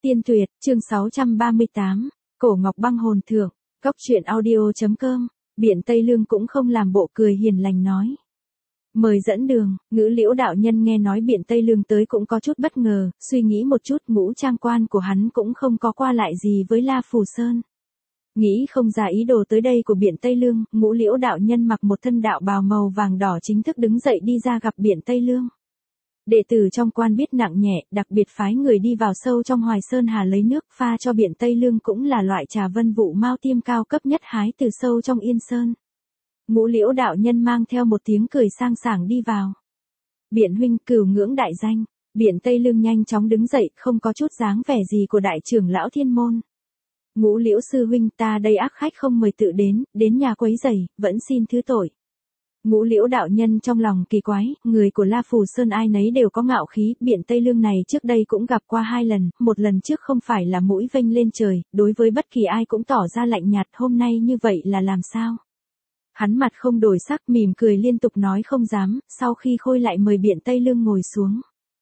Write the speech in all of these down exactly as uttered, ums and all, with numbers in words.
Tiên Tuyệt, chương sáu trăm ba mươi tám, Cổ Ngọc Băng Hồn Thưởng, Cốc truyện audio.com, Biện Tây Lương cũng không làm bộ cười hiền lành nói. Mời dẫn đường, Ngữ Liễu đạo nhân nghe nói Biện Tây Lương tới cũng có chút bất ngờ, suy nghĩ một chút ngũ trang quan của hắn cũng không có qua lại gì với La Phù Sơn. Nghĩ không ra ý đồ tới đây của Biện Tây Lương, Ngũ Liễu đạo nhân mặc một thân đạo bào màu vàng đỏ chính thức đứng dậy đi ra gặp Biện Tây Lương. Đệ tử trong quan biết nặng nhẹ, đặc biệt phái người đi vào sâu trong Hoài Sơn Hà lấy nước pha cho Biện Tây Lương cũng là loại trà vân vụ mao tiêm cao cấp nhất hái từ sâu trong Yên Sơn. Ngũ Liễu đạo nhân mang theo một tiếng cười sang sảng đi vào. Biện huynh, cửu ngưỡng đại danh. Biện Tây Lương nhanh chóng đứng dậy, không có chút dáng vẻ gì của đại trưởng lão thiên môn. Ngũ Liễu sư huynh, ta đây ác khách không mời tự đến, đến nhà quấy rầy, vẫn xin thứ tội. Ngũ Liễu đạo nhân trong lòng kỳ quái, người của La Phù Sơn ai nấy đều có ngạo khí, Biện Tây Lương này trước đây cũng gặp qua hai lần, một lần trước không phải là mũi vênh lên trời, đối với bất kỳ ai cũng tỏ ra lạnh nhạt, hôm nay như vậy là làm sao? Hắn mặt không đổi sắc, mỉm cười liên tục nói không dám, sau khi khôi lại mời Biện Tây Lương ngồi xuống.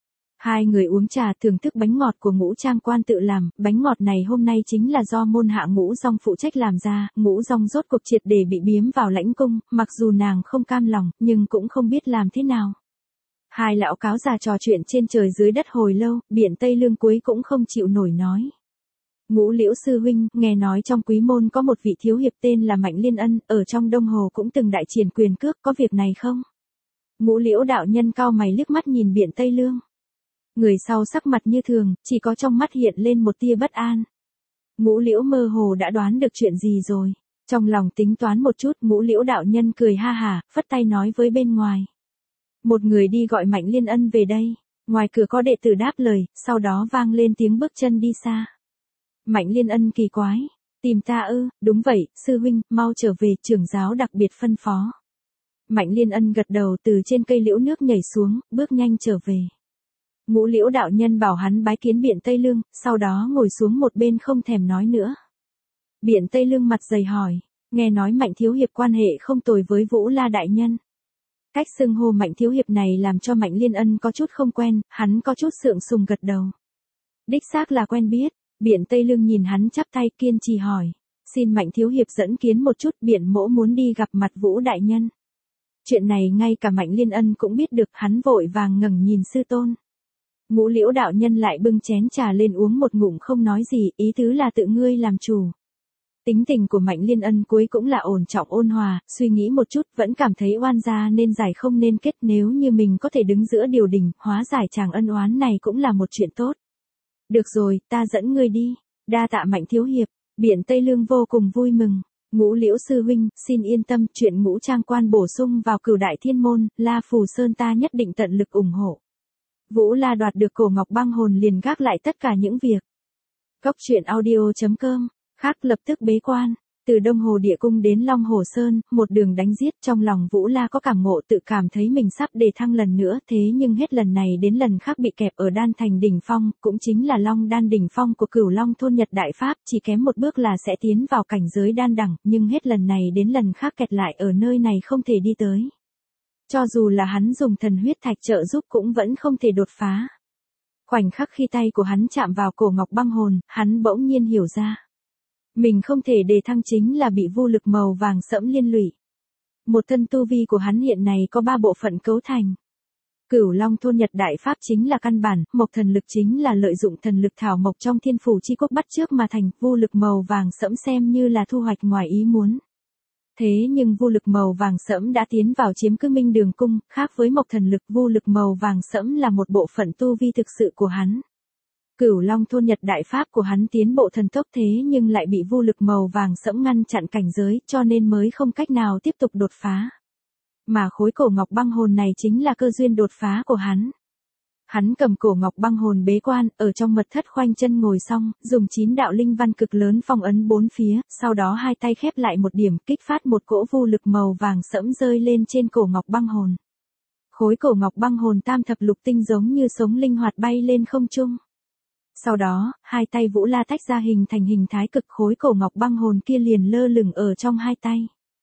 Hai người uống trà thưởng thức bánh ngọt của Ngũ Trang quan tự làm, bánh ngọt này hôm nay chính là do môn hạ Ngũ Dong phụ trách làm ra, Ngũ Dong rốt cuộc triệt để bị biếm vào lãnh cung, mặc dù nàng không cam lòng, nhưng cũng không biết làm thế nào. Hai lão cáo già trò chuyện trên trời dưới đất hồi lâu, Biện Tây Lương cuối cũng không chịu nổi nói. Ngũ Liễu sư huynh, nghe nói trong quý môn có một vị thiếu hiệp tên là Mạnh Liên Ân, ở trong Đông Hồ cũng từng đại triển quyền cước, có việc này không? Ngũ Liễu đạo nhân cao mày liếc mắt nhìn Biện Tây Lương. Người sau sắc mặt như thường, chỉ có trong mắt hiện lên một tia bất an. Ngũ Liễu mơ hồ đã đoán được chuyện gì rồi. Trong lòng tính toán một chút, Ngũ Liễu đạo nhân cười ha hả, phất tay nói với bên ngoài. Một người đi gọi Mạnh Liên Ân về đây. Ngoài cửa có đệ tử đáp lời, sau đó vang lên tiếng bước chân đi xa. Mạnh Liên Ân kỳ quái. Tìm ta ư, đúng vậy, sư huynh, mau trở về, trưởng giáo đặc biệt phân phó. Mạnh Liên Ân gật đầu từ trên cây liễu nước nhảy xuống, bước nhanh trở về. Ngũ Liễu đạo nhân bảo hắn bái kiến Biện Tây Lương, sau đó ngồi xuống một bên không thèm nói nữa. Biện Tây Lương mặt dày hỏi, nghe nói Mạnh thiếu hiệp quan hệ không tồi với Vũ La đại nhân. Cách xưng hô Mạnh thiếu hiệp này làm cho Mạnh Liên Ân có chút không quen, hắn có chút sượng sùng gật đầu. Đích xác là quen biết. Biện Tây Lương nhìn hắn chắp tay kiên trì hỏi, xin Mạnh thiếu hiệp dẫn kiến một chút, Biện mỗ muốn đi gặp mặt Vũ đại nhân. Chuyện này ngay cả Mạnh Liên Ân cũng biết được, hắn vội vàng ngẩng nhìn sư tôn. Ngũ Liễu đạo nhân lại bưng chén trà lên uống một ngụm không nói gì, ý tứ là tự ngươi làm chủ. Tính tình của Mạnh Liên Ân cuối cũng là ổn trọng ôn hòa, suy nghĩ một chút vẫn cảm thấy oan gia nên giải không nên kết, nếu như mình có thể đứng giữa điều đình, hóa giải chàng ân oán này cũng là một chuyện tốt. Được rồi, ta dẫn ngươi đi. Đa tạ Mạnh thiếu hiệp. Biện Tây Lương vô cùng vui mừng. Ngũ Liễu sư huynh, xin yên tâm, chuyện Ngũ Trang quan bổ sung vào Cửu đại thiên môn, La Phù Sơn ta nhất định tận lực ủng hộ. Vũ La đoạt được Cổ Ngọc Băng Hồn liền gác lại tất cả những việc. Cốc truyện audio.com, khác lập tức bế quan. Từ Đông Hồ Địa Cung đến Long Hồ Sơn, một đường đánh giết, trong lòng Vũ La có cảm ngộ, tự cảm thấy mình sắp đề thăng lần nữa, thế nhưng hết lần này đến lần khác bị kẹp ở Đan Thành đỉnh phong, cũng chính là Long Đan đỉnh phong của Cửu Long thôn Nhật đại pháp, chỉ kém một bước là sẽ tiến vào cảnh giới đan đẳng, nhưng hết lần này đến lần khác kẹt lại ở nơi này không thể đi tới. Cho dù là hắn dùng thần huyết thạch trợ giúp cũng vẫn không thể đột phá. Khoảnh khắc khi tay của hắn chạm vào Cổ Ngọc Băng Hồn, hắn bỗng nhiên hiểu ra. Mình không thể đề thăng chính là bị vô lực màu vàng sẫm liên lụy. Một thân tu vi của hắn hiện này có ba bộ phận cấu thành. Cửu Long thôn Nhật đại pháp chính là căn bản, mộc thần lực chính là lợi dụng thần lực thảo mộc trong thiên phủ chi quốc bắt trước mà thành, vô lực màu vàng sẫm xem như là thu hoạch ngoài ý muốn. Thế nhưng vô lực màu vàng sẫm đã tiến vào chiếm cứ Minh Đường cung, khác với mộc thần lực, vô lực màu vàng sẫm là một bộ phận tu vi thực sự của hắn. Cửu Long thôn Nhật đại pháp của hắn tiến bộ thần tốc thế nhưng lại bị vô lực màu vàng sẫm ngăn chặn cảnh giới, cho nên mới không cách nào tiếp tục đột phá. Mà khối Cổ Ngọc Băng Hồn này chính là cơ duyên đột phá của hắn. Hắn cầm Cổ Ngọc Băng Hồn bế quan, ở trong mật thất khoanh chân ngồi xong, dùng chín đạo linh văn cực lớn phong ấn bốn phía, sau đó hai tay khép lại một điểm, kích phát một cỗ vô lực màu vàng sẫm rơi lên trên Cổ Ngọc Băng Hồn. Khối Cổ Ngọc Băng Hồn tam thập lục tinh giống như sống linh hoạt bay lên không trung. Sau đó, hai tay Vũ La tách ra hình thành hình thái cực, khối Cổ Ngọc Băng Hồn kia liền lơ lửng ở trong hai tay.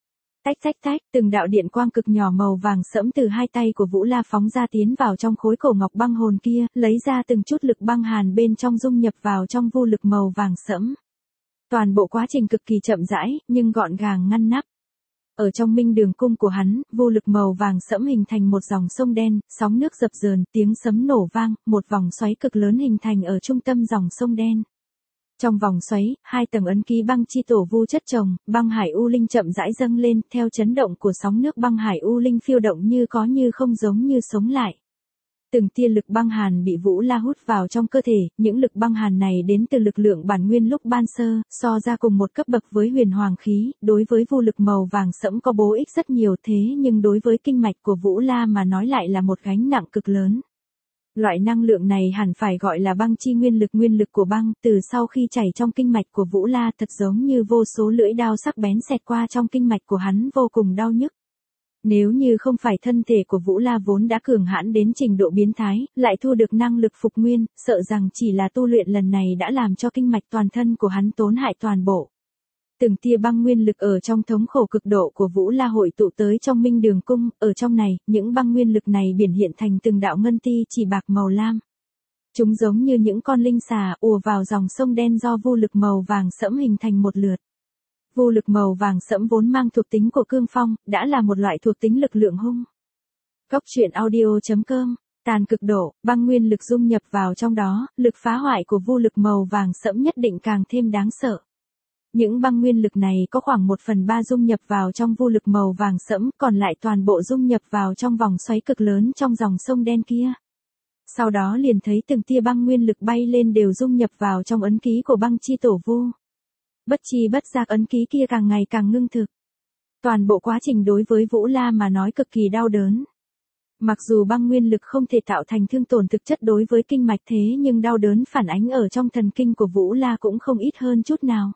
Tách tách tách, từng đạo điện quang cực nhỏ màu vàng sẫm từ hai tay của Vũ La phóng ra tiến vào trong khối cổ ngọc băng hồn kia, lấy ra từng chút lực băng hàn bên trong dung nhập vào trong vu lực màu vàng sẫm. Toàn bộ quá trình cực kỳ chậm rãi, nhưng gọn gàng ngăn nắp. Ở trong minh đường cung của hắn, vô lực màu vàng sẫm hình thành một dòng sông đen, sóng nước dập dờn, tiếng sấm nổ vang, một vòng xoáy cực lớn hình thành ở trung tâm dòng sông đen. Trong vòng xoáy, hai tầng ấn ký băng chi tổ vu chất chồng, băng hải u linh chậm rãi dâng lên, theo chấn động của sóng nước băng hải u linh phiêu động như có như không giống như sống lại. Từng tia lực băng hàn bị Vũ La hút vào trong cơ thể, những lực băng hàn này đến từ lực lượng bản nguyên lúc ban sơ, so ra cùng một cấp bậc với huyền hoàng khí, đối với vô lực màu vàng sẫm có bổ ích rất nhiều thế nhưng đối với kinh mạch của Vũ La mà nói lại là một gánh nặng cực lớn. Loại năng lượng này hẳn phải gọi là băng chi nguyên lực nguyên lực của băng, từ sau khi chảy trong kinh mạch của Vũ La thật giống như vô số lưỡi đao sắc bén xẹt qua trong kinh mạch của hắn vô cùng đau nhức. Nếu như không phải thân thể của Vũ La vốn đã cường hãn đến trình độ biến thái, lại thu được năng lực phục nguyên, sợ rằng chỉ là tu luyện lần này đã làm cho kinh mạch toàn thân của hắn tổn hại toàn bộ. Từng tia băng nguyên lực ở trong thống khổ cực độ của Vũ La hội tụ tới trong minh đường cung, ở trong này, những băng nguyên lực này biển hiện thành từng đạo ngân ti chỉ bạc màu lam. Chúng giống như những con linh xà ùa vào dòng sông đen do vô lực màu vàng sẫm hình thành một lượt. Vô lực màu vàng sẫm vốn mang thuộc tính của cương phong, đã là một loại thuộc tính lực lượng hung. Góc truyện audio chấm com, tàn cực độ, băng nguyên lực dung nhập vào trong đó, lực phá hoại của vô lực màu vàng sẫm nhất định càng thêm đáng sợ. Những băng nguyên lực này có khoảng một phần ba dung nhập vào trong vô lực màu vàng sẫm, còn lại toàn bộ dung nhập vào trong vòng xoáy cực lớn trong dòng sông đen kia. Sau đó liền thấy từng tia băng nguyên lực bay lên đều dung nhập vào trong ấn ký của băng chi tổ vu. Bất chi bất giác ấn ký kia càng ngày càng ngưng thực. Toàn bộ quá trình đối với Vũ La mà nói cực kỳ đau đớn. Mặc dù băng nguyên lực không thể tạo thành thương tổn thực chất đối với kinh mạch thế nhưng đau đớn phản ánh ở trong thần kinh của Vũ La cũng không ít hơn chút nào.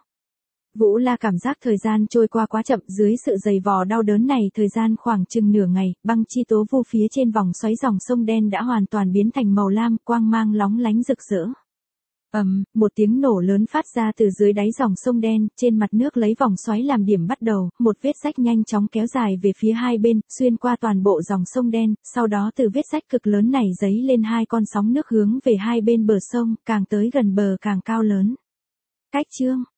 Vũ La cảm giác thời gian trôi qua quá chậm, dưới sự dày vò đau đớn này thời gian khoảng chừng nửa ngày, băng chi tố vu phía trên vòng xoáy dòng sông đen đã hoàn toàn biến thành màu lam, quang mang lóng lánh rực rỡ. Ầm, um, một tiếng nổ lớn phát ra từ dưới đáy dòng sông đen, trên mặt nước lấy vòng xoáy làm điểm bắt đầu, một vết rách nhanh chóng kéo dài về phía hai bên, xuyên qua toàn bộ dòng sông đen, sau đó từ vết rách cực lớn này dấy lên hai con sóng nước hướng về hai bên bờ sông, càng tới gần bờ càng cao lớn. Cách chương